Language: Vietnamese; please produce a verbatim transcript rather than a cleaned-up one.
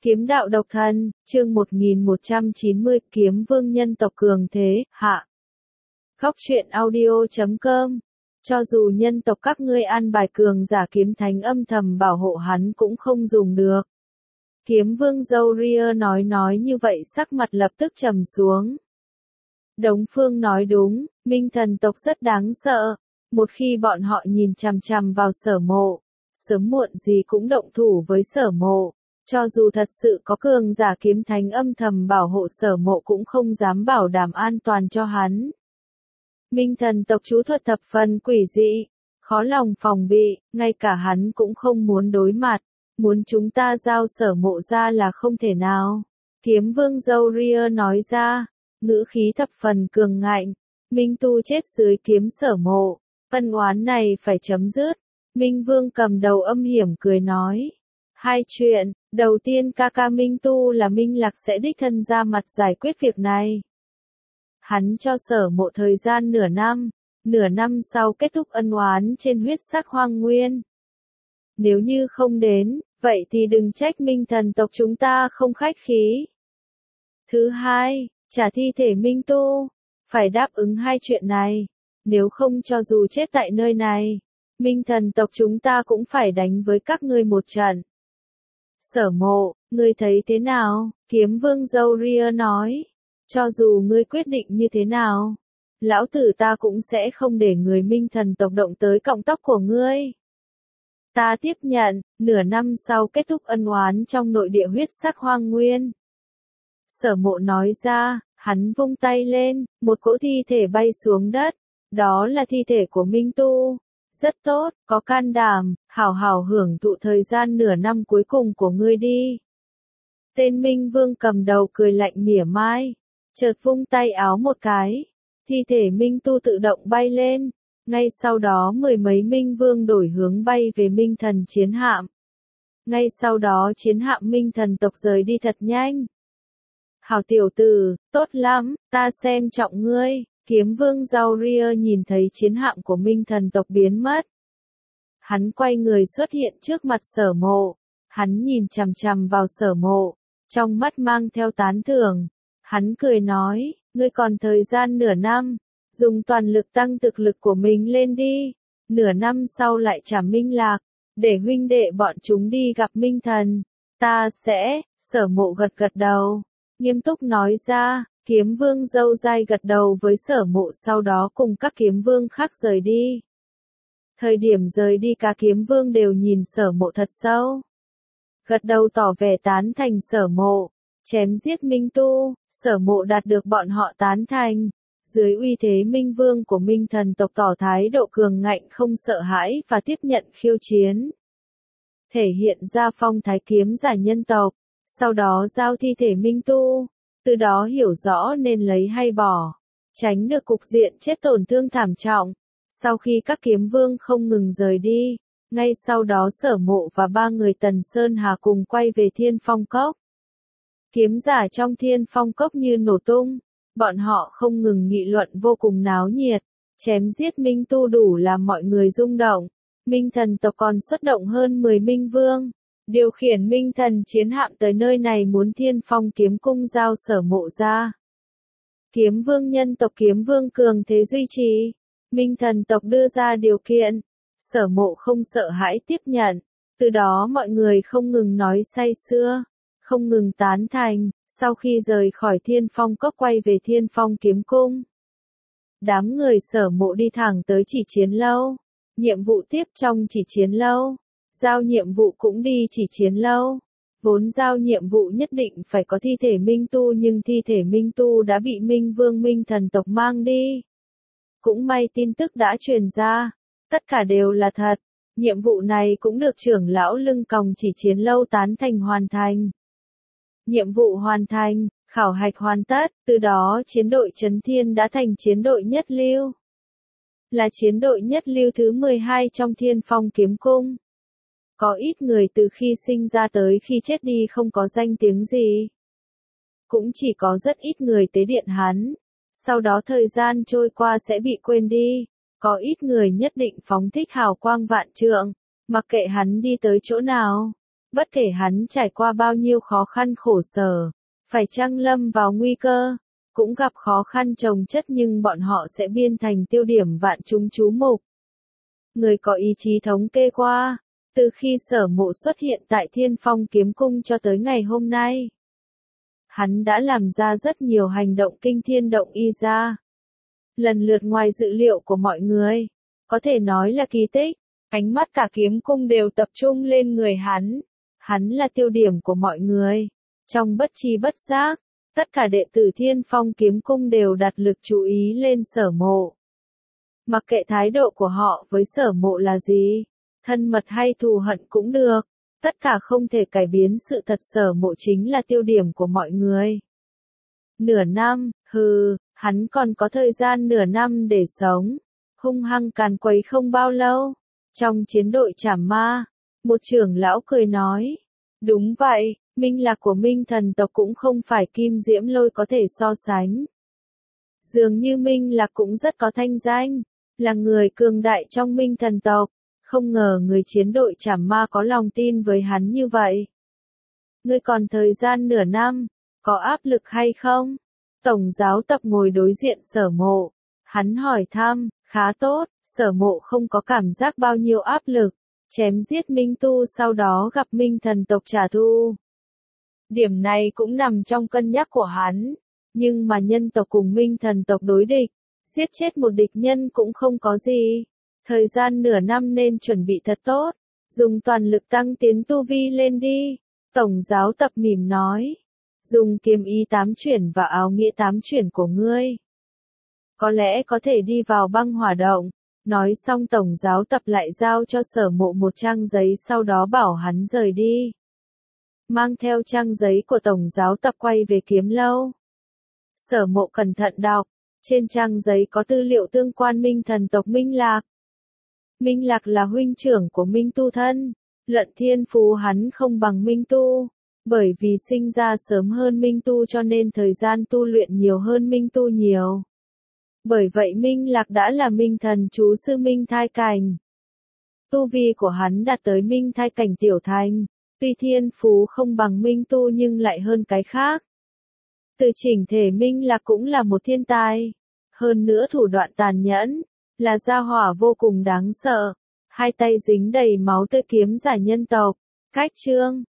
Kiếm đạo độc thân, chương một nghìn một trăm chín mươi, kiếm vương nhân tộc cường thế, hạ. Góc truyện audio chấm com. Cho dù nhân tộc các ngươi an bài cường giả kiếm thánh âm thầm bảo hộ hắn cũng không dùng được. Kiếm vương Zoria nói nói như vậy sắc mặt lập tức trầm xuống. Đống Phương nói đúng, minh thần tộc rất đáng sợ. Một khi bọn họ nhìn chằm chằm vào Sở Mộ, sớm muộn gì cũng động thủ với Sở Mộ. Cho dù thật sự có cường giả kiếm thánh âm thầm bảo hộ Sở Mộ cũng không dám bảo đảm an toàn cho hắn. Minh thần tộc chú thuật thập phần quỷ dị, khó lòng phòng bị, ngay cả hắn cũng không muốn đối mặt, muốn chúng ta giao Sở Mộ ra là không thể nào. Kiếm vương Zoria nói ra, ngữ khí thập phần cường ngạnh, Minh tu chết dưới kiếm Sở Mộ, ân oán này phải chấm dứt. Minh vương cầm đầu âm hiểm cười nói. Hai chuyện, đầu tiên ca ca Minh Tu là Minh Lạc sẽ đích thân ra mặt giải quyết việc này. Hắn cho Sở Mộ thời gian nửa năm, nửa năm sau kết thúc ân oán trên huyết sắc hoang nguyên. Nếu như không đến, vậy thì đừng trách Minh thần tộc chúng ta không khách khí. Thứ hai, trả thi thể Minh Tu, phải đáp ứng hai chuyện này, nếu không cho dù chết tại nơi này, Minh thần tộc chúng ta cũng phải đánh với các ngươi một trận. Sở Mộ, ngươi thấy thế nào? Kiếm vương Zoria nói. Cho dù ngươi quyết định như thế nào, lão tử ta cũng sẽ không để người minh thần tộc động tới cọng tóc của ngươi. Ta tiếp nhận, nửa năm sau kết thúc ân oán trong nội địa huyết sắc hoang nguyên. Sở Mộ nói ra, hắn vung tay lên, một cỗ thi thể bay xuống đất. Đó là thi thể của Minh Tu. Rất tốt, có can đảm, hảo hảo hưởng thụ thời gian nửa năm cuối cùng của ngươi đi. Tên Minh Vương cầm đầu cười lạnh mỉa mai, chợt vung tay áo một cái, thi thể Minh Tu tự động bay lên, ngay sau đó mười mấy Minh Vương đổi hướng bay về Minh Thần chiến hạm. Ngay sau đó chiến hạm Minh Thần tộc rời đi thật nhanh. Hảo tiểu tử, tốt lắm, ta xem trọng ngươi. Kiếm vương Zoria nhìn thấy chiến hạm của Minh thần tộc biến mất. Hắn quay người xuất hiện trước mặt Sở Mộ. Hắn nhìn chằm chằm vào Sở Mộ, trong mắt mang theo tán thưởng. Hắn cười nói, ngươi còn thời gian nửa năm, dùng toàn lực tăng thực lực của mình lên đi. Nửa năm sau lại trả Minh Lạc, để huynh đệ bọn chúng đi gặp Minh thần. Ta sẽ, Sở Mộ gật gật đầu, nghiêm túc nói ra. Kiếm vương dâu dai gật đầu với Sở Mộ sau đó cùng các kiếm vương khác rời đi. Thời điểm rời đi cả kiếm vương đều nhìn Sở Mộ thật sâu. Gật đầu tỏ vẻ tán thành Sở Mộ. Chém giết Minh Tu, Sở Mộ đạt được bọn họ tán thành. Dưới uy thế Minh vương của Minh thần tộc tỏ thái độ cường ngạnh không sợ hãi và tiếp nhận khiêu chiến. Thể hiện ra phong thái kiếm giả nhân tộc. Sau đó giao thi thể Minh Tu. Từ đó hiểu rõ nên lấy hay bỏ, tránh được cục diện chết tổn thương thảm trọng. Sau khi các kiếm vương không ngừng rời đi, ngay sau đó Sở Mộ và ba người Tần Sơn Hà cùng quay về Thiên Phong Cốc. Kiếm giả trong Thiên Phong Cốc như nổ tung, bọn họ không ngừng nghị luận vô cùng náo nhiệt, chém giết Minh Tu đủ làm mọi người rung động. Minh thần tộc còn xuất động hơn mười Minh Vương. Điều khiển Minh thần chiến hạm tới nơi này muốn Thiên Phong kiếm cung giao Sở Mộ ra. Kiếm vương nhân tộc kiếm vương cường thế duy trì. Minh thần tộc đưa ra điều kiện. Sở Mộ không sợ hãi tiếp nhận. Từ đó mọi người không ngừng nói say sưa, không ngừng tán thành. Sau khi rời khỏi Thiên Phong cốc quay về Thiên Phong kiếm cung, đám người Sở Mộ đi thẳng tới chỉ chiến lâu. Nhiệm vụ tiếp trong chỉ chiến lâu. Giao nhiệm vụ cũng đi chỉ chiến lâu. Vốn giao nhiệm vụ nhất định phải có thi thể Minh Tu nhưng thi thể Minh Tu đã bị Minh Vương Minh thần tộc mang đi. Cũng may tin tức đã truyền ra. Tất cả đều là thật. Nhiệm vụ này cũng được trưởng lão lưng còng chỉ chiến lâu tán thành hoàn thành. Nhiệm vụ hoàn thành, khảo hạch hoàn tất, từ đó chiến đội Chấn Thiên đã thành chiến đội nhất lưu. Là chiến đội nhất lưu thứ mười hai trong Thiên Phong kiếm cung. Có ít người từ khi sinh ra tới khi chết đi không có danh tiếng gì. Cũng chỉ có rất ít người tế điện hắn. Sau đó thời gian trôi qua sẽ bị quên đi. Có ít người nhất định phóng thích hào quang vạn trượng. Mặc kệ hắn đi tới chỗ nào, Bất kể hắn trải qua bao nhiêu khó khăn khổ sở, phải chăng lâm vào nguy cơ, cũng gặp khó khăn chồng chất nhưng bọn họ sẽ biên thành tiêu điểm vạn chúng chú mục. Người có ý chí thống kê qua, từ khi Sở Mộ xuất hiện tại Thiên Phong Kiếm Cung cho tới ngày hôm nay, hắn đã làm ra rất nhiều hành động kinh thiên động y ra. Lần lượt ngoài dự liệu của mọi người, có thể nói là kỳ tích, ánh mắt cả kiếm cung đều tập trung lên người hắn. Hắn là tiêu điểm của mọi người. Trong bất tri bất giác, tất cả đệ tử Thiên Phong Kiếm Cung đều đặt lực chú ý lên Sở Mộ. Mặc kệ thái độ của họ với Sở Mộ là gì, thân mật hay thù hận cũng được, tất cả không thể cải biến sự thật Sở Mộ chính là tiêu điểm của mọi người. Nửa năm, hừ, hắn còn có thời gian nửa năm để sống, hung hăng càn quấy không bao lâu. Trong chiến đội Trảm Ma, một trưởng lão cười nói, đúng vậy, minh lạc của Minh thần tộc cũng không phải Kim Diễm Lôi có thể so sánh. Dường như Minh lạc cũng rất có thanh danh, là người cường đại trong Minh thần tộc, không ngờ người chiến đội Trảm Ma có lòng tin với hắn như vậy. Ngươi còn thời gian nửa năm, có áp lực hay không? Tổng giáo tập ngồi đối diện Sở Mộ, hắn hỏi thăm, khá tốt, Sở Mộ không có cảm giác bao nhiêu áp lực, chém giết Minh Tu sau đó gặp Minh thần tộc trả thù. Điểm này cũng nằm trong cân nhắc của hắn, nhưng mà nhân tộc cùng Minh thần tộc đối địch, giết chết một địch nhân cũng không có gì. Thời gian nửa năm nên chuẩn bị thật tốt, dùng toàn lực tăng tiến tu vi lên đi. Tổng giáo tập mỉm nói, dùng kiếm ý tám chuyển và áo nghĩa tám chuyển của ngươi, có lẽ có thể đi vào băng hỏa động. Nói xong tổng giáo tập lại giao cho Sở Mộ một trang giấy sau đó bảo hắn rời đi. Mang theo trang giấy của tổng giáo tập quay về kiếm lâu. Sở Mộ cẩn thận đọc, trên trang giấy có tư liệu tương quan Minh thần tộc Minh Lạc. Minh Lạc là huynh trưởng của Minh Tu thân, luận thiên phú hắn không bằng Minh Tu, bởi vì sinh ra sớm hơn Minh Tu cho nên thời gian tu luyện nhiều hơn Minh Tu nhiều. Bởi vậy Minh Lạc đã là Minh thần chú sư Minh Thai Cảnh. Tu vi của hắn đạt tới Minh Thai Cảnh tiểu thành, tuy thiên phú không bằng Minh Tu nhưng lại hơn cái khác. Từ chỉnh thể Minh Lạc cũng là một thiên tài, hơn nữa thủ đoạn tàn nhẫn, là gia hỏa vô cùng đáng sợ, hai tay dính đầy máu tươi kiếm giả nhân tộc. Cách chương